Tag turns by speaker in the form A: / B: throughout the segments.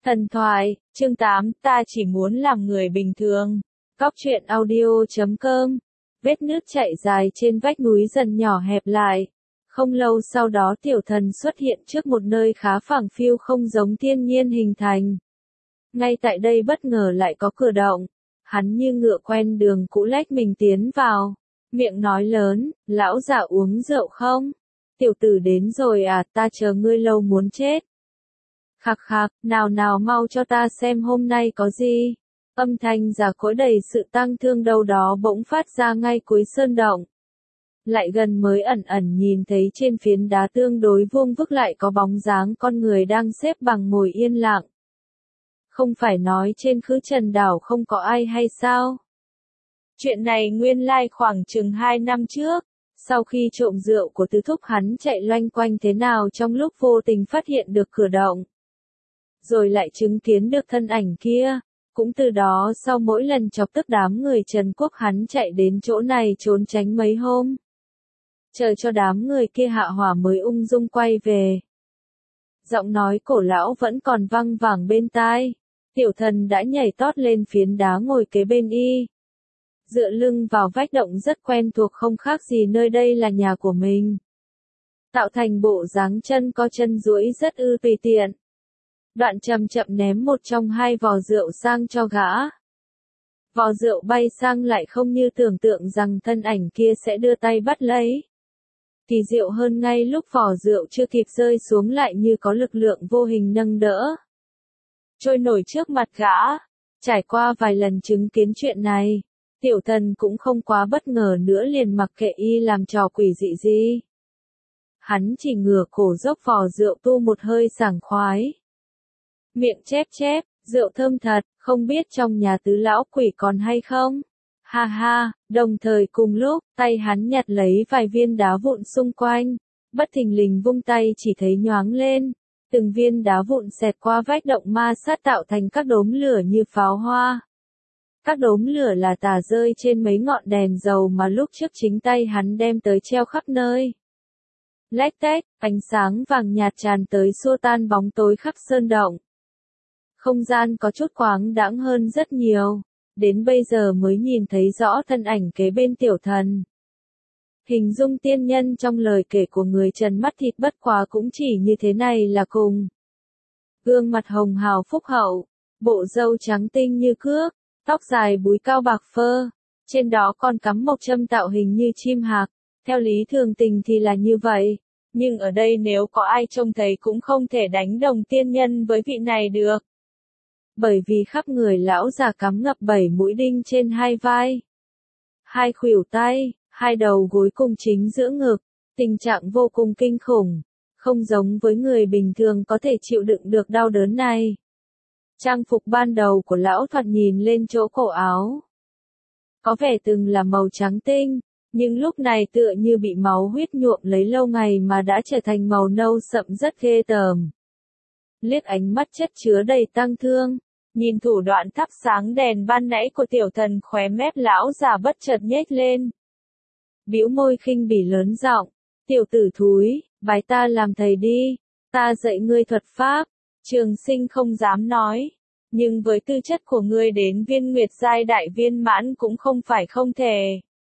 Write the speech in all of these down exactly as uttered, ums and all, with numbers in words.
A: Thần thoại, chương tám, ta chỉ muốn làm người bình thường. Cóc truyện audio chấm com. Vết nứt chạy dài trên vách núi dần nhỏ hẹp lại. Không lâu sau đó tiểu thần xuất hiện trước một nơi khá phẳng phiu không giống thiên nhiên hình thành. Ngay tại đây bất ngờ lại có cửa động. Hắn như ngựa quen đường cũ lách mình tiến vào. Miệng nói lớn, lão già uống rượu không? Tiểu tử đến rồi à, ta chờ ngươi lâu muốn chết. Khạc khạc, nào nào mau cho ta xem hôm nay có gì. Âm thanh già cỗi đầy sự tang thương đâu đó bỗng phát ra ngay cuối sơn động. Lại gần mới ẩn ẩn nhìn thấy trên phiến đá tương đối vuông vức lại có bóng dáng con người đang xếp bằng ngồi yên lặng. Không phải nói trên khứ trần đảo không có ai hay sao? Chuyện này nguyên lai khoảng chừng hai năm trước. Sau khi trộm rượu của tứ thúc hắn chạy loanh quanh thế nào trong lúc vô tình phát hiện được cửa động. Rồi lại chứng kiến được thân ảnh kia. Cũng từ đó sau mỗi lần chọc tức đám người Trần Quốc hắn chạy đến chỗ này trốn tránh mấy hôm. Chờ cho đám người kia hạ hỏa mới ung dung quay về. Giọng nói cổ lão vẫn còn văng vẳng bên tai. Tiểu thần đã nhảy tót lên phiến đá ngồi kế bên y. Dựa lưng vào vách động rất quen thuộc không khác gì nơi đây là nhà của mình. Tạo thành bộ dáng chân co chân duỗi rất ư tùy tiện. Đoạn chậm chậm ném một trong hai vò rượu sang cho gã. Vò rượu bay sang lại không như tưởng tượng rằng thân ảnh kia sẽ đưa tay bắt lấy. Kỳ diệu hơn ngay lúc vò rượu chưa kịp rơi xuống lại như có lực lượng vô hình nâng đỡ. Trôi nổi trước mặt gã. Trải qua vài lần chứng kiến chuyện này, tiểu thần cũng không quá bất ngờ nữa liền mặc kệ y làm trò quỷ dị gì. Hắn chỉ ngửa cổ dốc vò rượu tu một hơi sảng khoái. Miệng chép chép, rượu thơm thật, không biết trong nhà tứ lão quỷ còn hay không? Ha ha, đồng thời cùng lúc, tay hắn nhặt lấy vài viên đá vụn xung quanh, bất thình lình vung tay chỉ thấy nhoáng lên, từng viên đá vụn xẹt qua vách động ma sát tạo thành các đốm lửa như pháo hoa. Các đốm lửa là tà rơi trên mấy ngọn đèn dầu mà lúc trước chính tay hắn đem tới treo khắp nơi. Lách tách, ánh sáng vàng nhạt tràn tới xua tan bóng tối khắp sơn động. Không gian có chút quáng đãng hơn rất nhiều, đến bây giờ mới nhìn thấy rõ thân ảnh kế bên tiểu thần. Hình dung tiên nhân trong lời kể của người Trần mắt thịt bất quá cũng chỉ như thế này là cùng. Gương mặt hồng hào phúc hậu, bộ râu trắng tinh như cước, tóc dài búi cao bạc phơ, trên đó còn cắm mộc châm tạo hình như chim hạc, theo lý thường tình thì là như vậy, nhưng ở đây nếu có ai trông thấy cũng không thể đánh đồng tiên nhân với vị này được. Bởi vì khắp người lão già cắm ngập bảy mũi đinh trên hai vai, hai khuỷu tay, hai đầu gối cùng chính giữa ngực, tình trạng vô cùng kinh khủng, không giống với người bình thường có thể chịu đựng được đau đớn này. Trang phục ban đầu của lão thoạt nhìn lên chỗ cổ áo, có vẻ từng là màu trắng tinh, nhưng lúc này tựa như bị máu huyết nhuộm lấy lâu ngày mà đã trở thành màu nâu sậm rất ghê tởm. Liếc ánh mắt chất chứa đầy tang thương, nhìn thủ đoạn thắp sáng đèn ban nãy của tiểu thần khóe mép lão già bất chợt nhếch lên. Bĩu môi khinh bỉ lớn giọng, tiểu tử thúi, bái ta làm thầy đi, ta dạy ngươi thuật pháp. Trường Sinh không dám nói, nhưng với tư chất của ngươi đến viên nguyệt giai đại viên mãn cũng không phải không thể.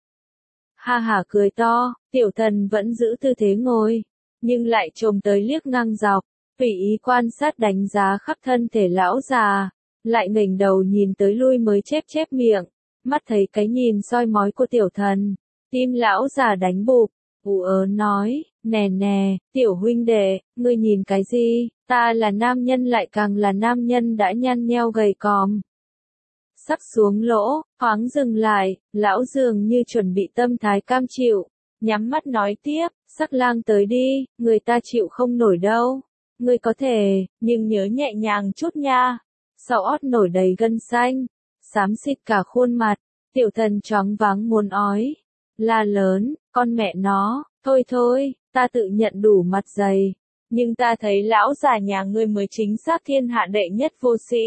A: Ha hả cười to, tiểu thần vẫn giữ tư thế ngồi, nhưng lại trồm tới liếc ngang dọc, tùy ý quan sát đánh giá khắp thân thể lão già, lại nghềnh đầu nhìn tới lui mới chép chép miệng, mắt thấy cái nhìn soi mói của tiểu thần, tim lão già đánh bụp, ù ớ nói, nè nè, tiểu huynh đệ, ngươi nhìn cái gì, ta là nam nhân lại càng là nam nhân đã nhăn nheo gầy còm. Sắp xuống lỗ, thoáng dừng lại, lão dường như chuẩn bị tâm thái cam chịu, nhắm mắt nói tiếp, sắc lang tới đi, người ta chịu không nổi đâu, ngươi có thể, nhưng nhớ nhẹ nhàng chút nha. Sau ót nổi đầy gân xanh, xám xịt cả khuôn mặt, tiểu thần choáng váng muốn ói, la lớn, con mẹ nó, thôi thôi, ta tự nhận đủ mặt dày, nhưng ta thấy lão già nhà ngươi mới chính xác thiên hạ đệ nhất vô sĩ.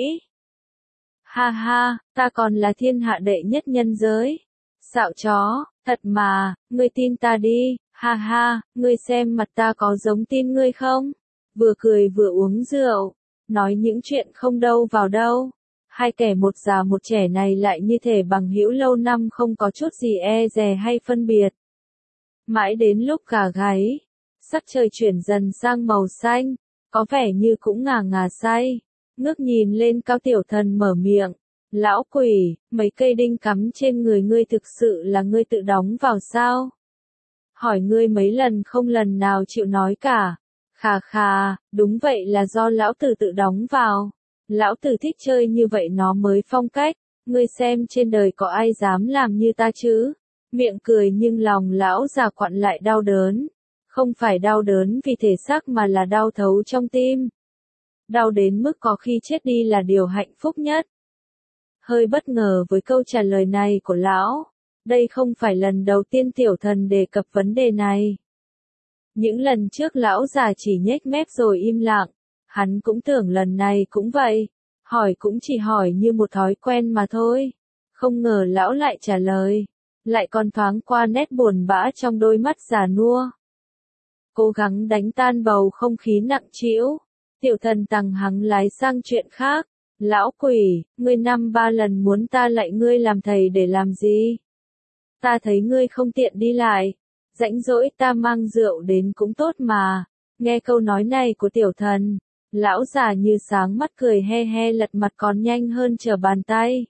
A: Ha ha, ta còn là thiên hạ đệ nhất nhân giới. Xạo chó, thật mà, ngươi tin ta đi, ha ha, ngươi xem mặt ta có giống tin ngươi không? Vừa cười vừa uống rượu, nói những chuyện không đâu vào đâu. Hai kẻ một già một trẻ này lại như thể bằng hữu lâu năm không có chút gì e dè hay phân biệt. Mãi đến lúc gà gáy, sắc trời chuyển dần sang màu xanh, có vẻ như cũng ngà ngà say, ngước nhìn lên Cao Tiểu Thần mở miệng, lão quỷ, mấy cây đinh cắm trên người ngươi thực sự là ngươi tự đóng vào sao? Hỏi ngươi mấy lần không lần nào chịu nói cả. Khà khà, đúng vậy là do lão tử tự đóng vào. Lão tử thích chơi như vậy nó mới phong cách, ngươi xem trên đời có ai dám làm như ta chứ? Miệng cười nhưng lòng lão già quặn lại đau đớn. Không phải đau đớn vì thể xác mà là đau thấu trong tim. Đau đến mức có khi chết đi là điều hạnh phúc nhất. Hơi bất ngờ với câu trả lời này của lão. Đây không phải lần đầu tiên Tiểu Thần đề cập vấn đề này. Những lần trước lão già chỉ nhếch mép rồi im lặng. Hắn cũng tưởng lần này cũng vậy. Hỏi cũng chỉ hỏi như một thói quen mà thôi. Không ngờ lão lại trả lời. Lại còn thoáng qua nét buồn bã trong đôi mắt già nua. Cố gắng đánh tan bầu không khí nặng trĩu. Tiểu Thần tằng hắng lái sang chuyện khác. Lão quỷ, ngươi năm ba lần muốn ta lại ngươi làm thầy để làm gì? Ta thấy ngươi không tiện đi lại. Rãnh rỗi ta mang rượu đến cũng tốt mà. Nghe câu nói này của Tiểu Thần. Lão già như sáng mắt cười he he lật mặt còn nhanh hơn trở bàn tay.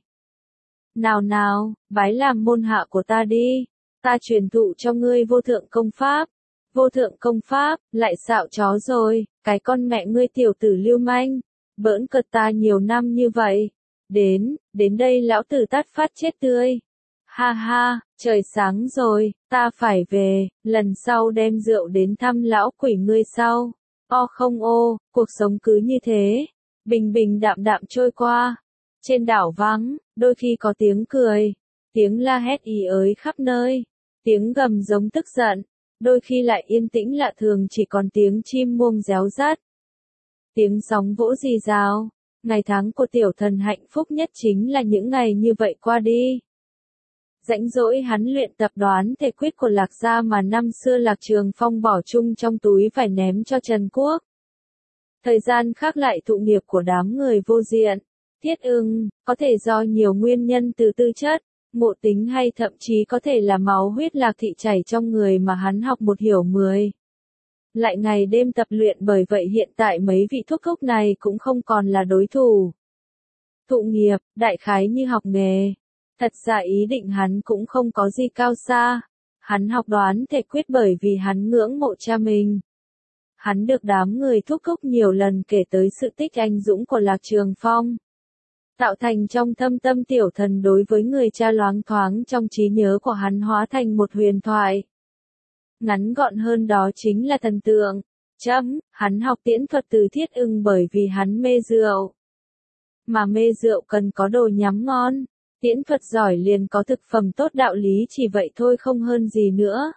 A: Nào nào, bái làm môn hạ của ta đi. Ta truyền thụ cho ngươi vô thượng công pháp. Vô thượng công pháp, lại xạo chó rồi, cái con mẹ ngươi tiểu tử lưu manh. Bỡn cợt ta nhiều năm như vậy. Đến, đến đây lão tử tát phát chết tươi. Ha ha, trời sáng rồi, ta phải về, lần sau đem rượu đến thăm lão quỷ ngươi sau. O không ô, cuộc sống cứ như thế, bình bình đạm đạm trôi qua. Trên đảo vắng, đôi khi có tiếng cười, tiếng la hét ì ới khắp nơi, tiếng gầm giống tức giận, đôi khi lại yên tĩnh lạ thường chỉ còn tiếng chim muông réo rắt. Tiếng sóng vỗ rì rào, ngày tháng của Tiểu Thần hạnh phúc nhất chính là những ngày như vậy qua đi. Rãnh rỗi hắn luyện tập đoán thể quyết của Lạc Gia mà năm xưa Lạc Trường Phong bỏ chung trong túi phải ném cho Trần Quốc. Thời gian khác lại thụ nghiệp của đám người vô diện. Thiết Ưng, có thể do nhiều nguyên nhân từ tư chất, ngộ tính hay thậm chí có thể là máu huyết Lạc Thị chảy trong người mà hắn học một hiểu mười. Lại ngày đêm tập luyện bởi vậy hiện tại mấy vị thúc thúc này cũng không còn là đối thủ. Thụ nghiệp, đại khái như học nghề. Thật ra ý định hắn cũng không có gì cao xa. Hắn học đoán thể quyết bởi vì hắn ngưỡng mộ cha mình. Hắn được đám người thúc thúc nhiều lần kể tới sự tích anh dũng của Lạc Trường Phong. Tạo thành trong thâm tâm Tiểu Thần đối với người cha loáng thoáng trong trí nhớ của hắn hóa thành một huyền thoại. Ngắn gọn hơn đó chính là thần tượng. Chấm, hắn học tiễn thuật từ Thiết Ưng bởi vì hắn mê rượu. Mà mê rượu cần có đồ nhắm ngon. Tiễn thuật giỏi liền có thực phẩm tốt đạo lý chỉ vậy thôi không hơn gì nữa.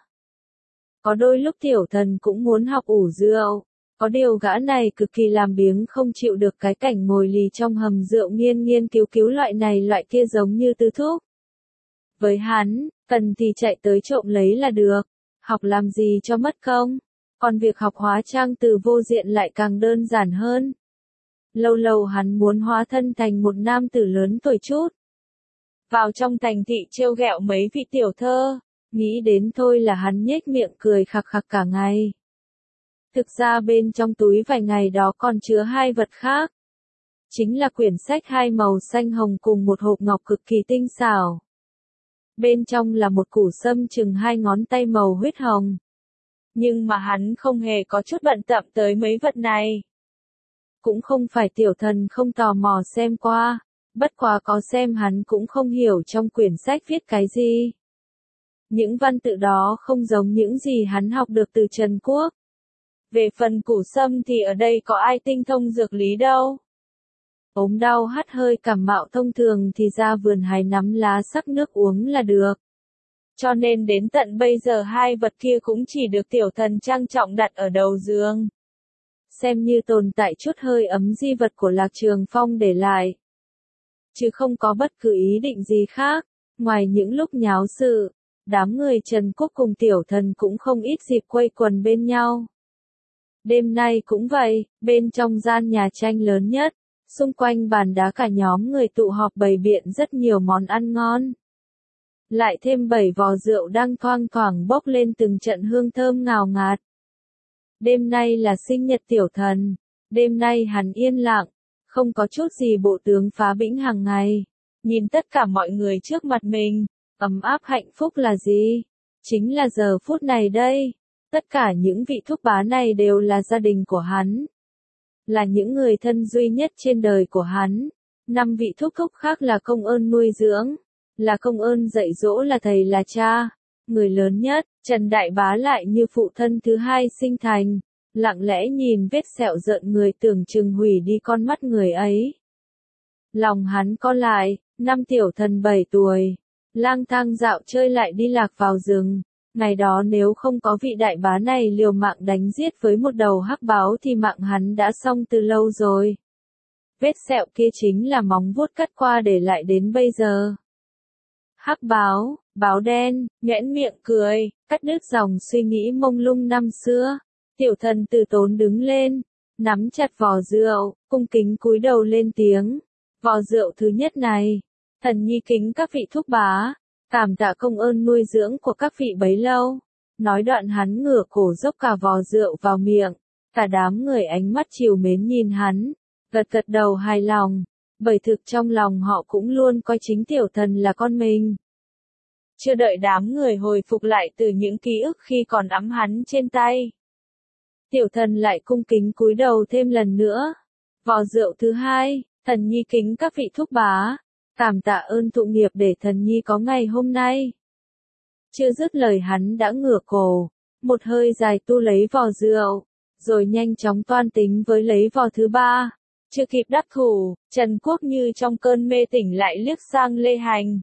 A: Có đôi lúc Tiểu Thần cũng muốn học ủ rượu. Có điều gã này cực kỳ làm biếng không chịu được cái cảnh ngồi lì trong hầm rượu nghiên nghiên cứu cứu loại này loại kia giống như Tư Thúc. Với hắn, cần thì chạy tới trộm lấy là được. Học làm gì cho mất công. Còn việc học hóa trang từ vô diện lại càng đơn giản hơn. Lâu lâu hắn muốn hóa thân thành một nam tử lớn tuổi chút. Vào trong thành thị trêu ghẹo mấy vị tiểu thơ. Nghĩ đến thôi là hắn nhếch miệng cười khặc khặc cả ngày. Thực ra bên trong túi vài ngày đó còn chứa hai vật khác. Chính là quyển sách hai màu xanh hồng cùng một hộp ngọc cực kỳ tinh xảo. Bên trong là một củ sâm chừng hai ngón tay màu huyết hồng. Nhưng mà hắn không hề có chút bận tâm tới mấy vật này. Cũng không phải Tiểu Thần không tò mò xem qua, bất quá có xem hắn cũng không hiểu trong quyển sách viết cái gì. Những văn tự đó không giống những gì hắn học được từ Trần Quốc. Về phần củ sâm thì ở đây có ai tinh thông dược lý đâu. Ốm đau hắt hơi cảm mạo thông thường thì ra vườn hái nắm lá sắc nước uống là được. Cho nên đến tận bây giờ hai vật kia cũng chỉ được Tiểu Thần trang trọng đặt ở đầu giường. Xem như tồn tại chút hơi ấm di vật của Lạc Trường Phong để lại. Chứ không có bất cứ ý định gì khác, ngoài những lúc nháo sự, đám người Trần Quốc cùng Tiểu Thần cũng không ít dịp quây quần bên nhau. Đêm nay cũng vậy, bên trong gian nhà tranh lớn nhất, xung quanh bàn đá cả nhóm người tụ họp bày biện rất nhiều món ăn ngon. Lại thêm bảy vò rượu đang thoang thoảng bốc lên từng trận hương thơm ngào ngạt. Đêm nay là sinh nhật tiểu thần, đêm nay hắn yên lặng, không có chút gì bộ tướng phá bĩnh hàng ngày. Nhìn tất cả mọi người trước mặt mình, ấm áp hạnh phúc là gì? Chính là giờ phút này đây. Tất cả những vị thúc bá này đều là gia đình của hắn. Là những người thân duy nhất trên đời của hắn. Năm vị thúc thúc khác là công ơn nuôi dưỡng, là công ơn dạy dỗ, là thầy là cha. Người lớn nhất, Trần Đại Bá lại như phụ thân thứ hai sinh thành, lặng lẽ nhìn vết sẹo rợn người tưởng chừng hủy đi con mắt người ấy. Lòng hắn co lại, năm tiểu thần bảy tuổi, lang thang dạo chơi lại đi lạc vào rừng. Ngày đó nếu không có vị đại bá này liều mạng đánh giết với một đầu hắc báo thì mạng hắn đã xong từ lâu rồi. Vết sẹo kia chính là móng vuốt cắt qua để lại đến bây giờ. Hắc báo, báo đen, nhếch miệng cười, cắt đứt dòng suy nghĩ mông lung năm xưa. Tiểu thần từ tốn đứng lên, nắm chặt vò rượu, cung kính cúi đầu lên tiếng. Vò rượu thứ nhất này, thần nhi kính các vị thúc bá, cảm tạ công ơn nuôi dưỡng của các vị bấy lâu. Nói đoạn hắn ngửa cổ dốc cả vò rượu vào miệng, cả đám người ánh mắt trìu mến nhìn hắn, gật gật đầu hài lòng, bởi thực trong lòng họ cũng luôn coi chính tiểu thần là con mình. Chưa đợi đám người hồi phục lại từ những ký ức khi còn ẵm hắn trên tay, tiểu thần lại cung kính cúi đầu thêm lần nữa. Vò rượu thứ hai, thần nhi kính các vị thúc bá, cảm tạ ơn thụ nghiệp để thần nhi có ngày hôm nay. Chưa dứt lời hắn đã ngửa cổ, một hơi dài tu lấy vò rượu, rồi nhanh chóng toan tính với lấy vò thứ ba. Chưa kịp đắc thủ, Trần Quốc như trong cơn mê tỉnh lại liếc sang Lê Hành.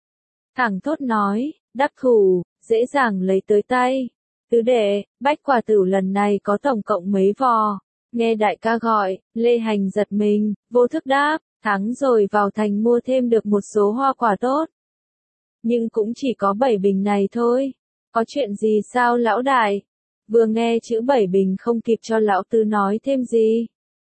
A: Thẳng thốt nói, đắc thủ, dễ dàng lấy tới tay. Tứ đệ, bách quả tử lần này có tổng cộng mấy vò? Nghe đại ca gọi, Lê Hành giật mình, vô thức đáp, thắng rồi vào thành mua thêm được một số hoa quả tốt. Nhưng cũng chỉ có bảy bình này thôi. Có chuyện gì sao lão đại? Vừa nghe chữ bảy bình không kịp cho lão tứ nói thêm gì.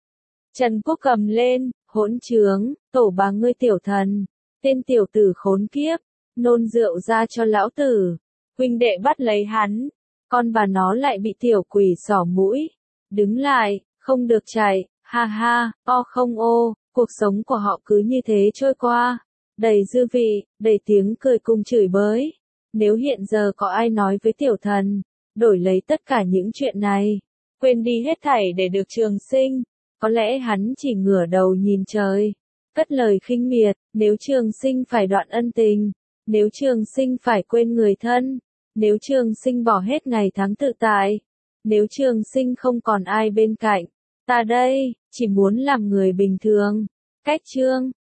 A: Trần Quốc cầm lên, hỗn trướng, tổ bà ngươi tiểu thần, tên tiểu tử khốn kiếp, nôn rượu ra cho lão tử. Huynh đệ bắt lấy hắn, con bà nó lại bị tiểu quỷ xỏ mũi. Đứng lại, không được chạy, ha ha, o không ô, cuộc sống của họ cứ như thế trôi qua. Đầy dư vị, đầy tiếng cười cùng chửi bới. Nếu hiện giờ có ai nói với tiểu thần, đổi lấy tất cả những chuyện này, quên đi hết thảy để được trường sinh, có lẽ hắn chỉ ngửa đầu nhìn trời, cất lời khinh miệt, nếu trường sinh phải đoạn ân tình, nếu trường sinh phải quên người thân, nếu trường sinh bỏ hết ngày tháng tự tại, nếu trường sinh không còn ai bên cạnh, ta đây, chỉ muốn làm người bình thường. Cách chương